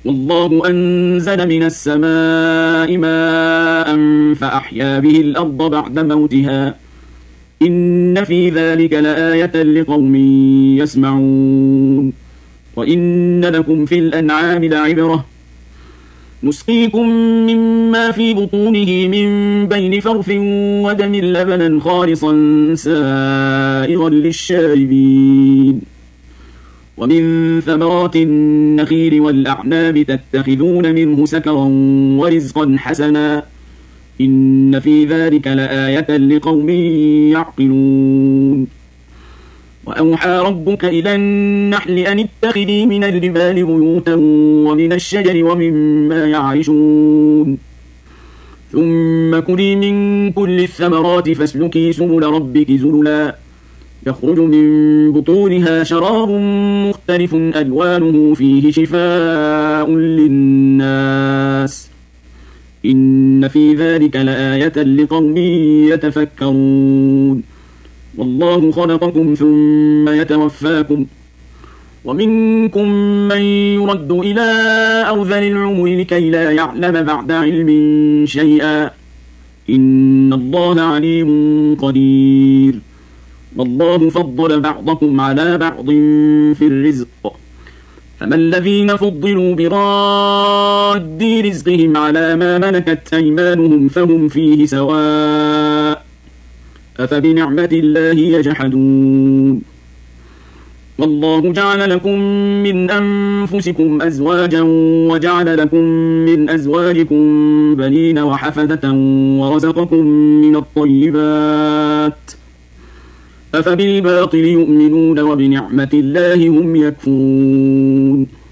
والله أنزل من السماء ماء فأحيا به الأرض بعد موتها إن في ذلك لآية لقوم يسمعون وإن لكم في الأنعام لعبرة نسقيكم مما في بطونه من بين فرث ودم لبنا خالصا سائغا للشاربين ومن ثمرات النخيل والأعناب تتخذون منه سكرا ورزقا حسنا إن في ذلك لآية لقوم يعقلون وأوحى ربك إلى النحل أن اتخذي من الجبال بيوتا ومن الشجر ومما يعرشون ثم كلي من كل الثمرات فاسلكي سبل ربك ذللا يخرج من بطونها شراب مختلف ألوانه فيه شفاء للناس إن في ذلك لآية لقوم يتفكرون والله خلقكم ثم يتوفاكم ومنكم من يرد إلى أرذل العمر لكي لا يعلم بعد علم شيئا إن الله عليم قدير والله فضل بعضكم على بعض في الرزق فما الذين فضلوا براد رزقهم على ما ملكت أيمانهم فهم فيه سواء أفبنعمة الله يجحدون والله جعل لكم من أنفسكم أزواجا وجعل لكم من أزواجكم بنين وحفدة ورزقكم من الطيبات أفبالباطل يؤمنون وبنعمة الله هم يكفرون